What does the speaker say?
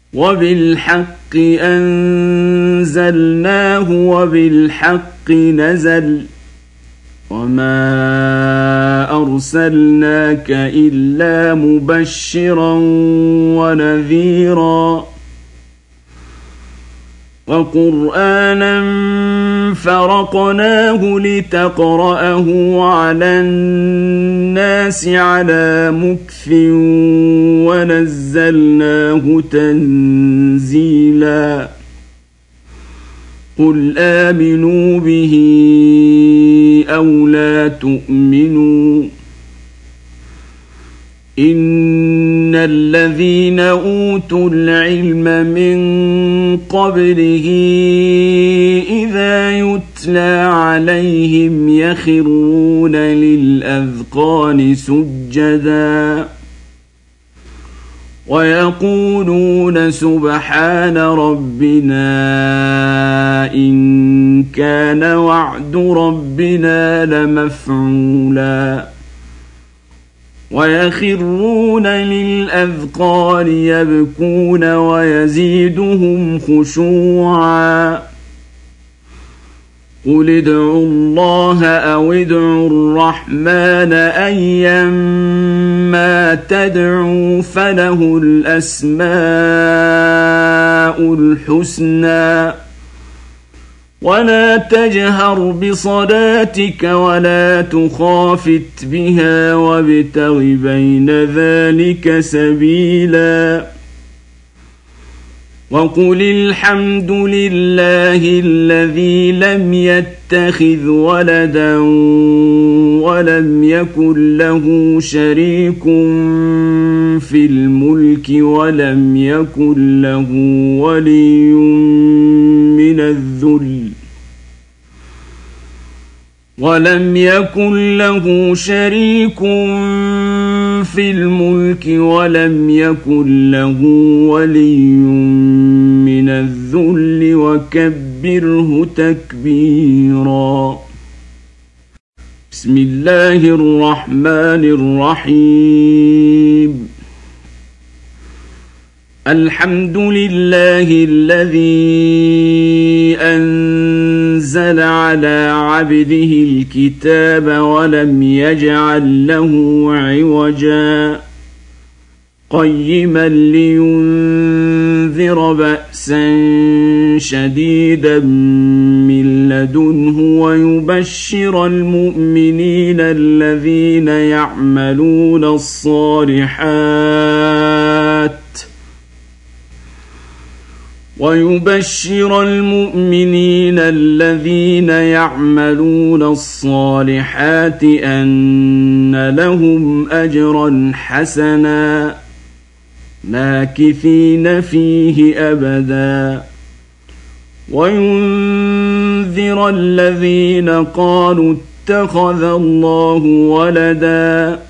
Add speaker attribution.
Speaker 1: وبالحق أنزلناه وبالحق نزل وما أرسلناك إلا مبشرا ونذيرا وقرآنا فرقناه لتقرأه على الناس على مكث ونزلناه تنزيلا قل آمنوا به أو لا تؤمنوا إن الذين أوتوا العلم من قبله إذا يتلى عليهم يخرون للأذقان سجدا ويقولون سبحان ربنا إن كان وعد ربنا لمفعولا ويخرون للأذقان يبكون ويزيدهم خشوعا قل ادعوا الله أو ادعوا الرحمن أيما تدعوا فله الأسماء الحسنى ولا تجهر بصلاتك ولا تخافت بها وابتغ بين ذلك سبيلا وقل الحمد لله الذي لم يتخذ ولدا ولم يكن له شريك في الملك ولم يكن له ولي من الذل وكبره تكبيرا بسم الله الرحمن الرحيم الحمد لله الذي أنزل على عبده الكتاب ولم يجعل له عوجا قيما لينذر بأسا شديدا من لدنه ويبشر المؤمنين الذين يعملون الصالحات أن لهم أجرا حسنا ماكثين فيه أبدا وينذر الذين قالوا اتخذ الله ولدا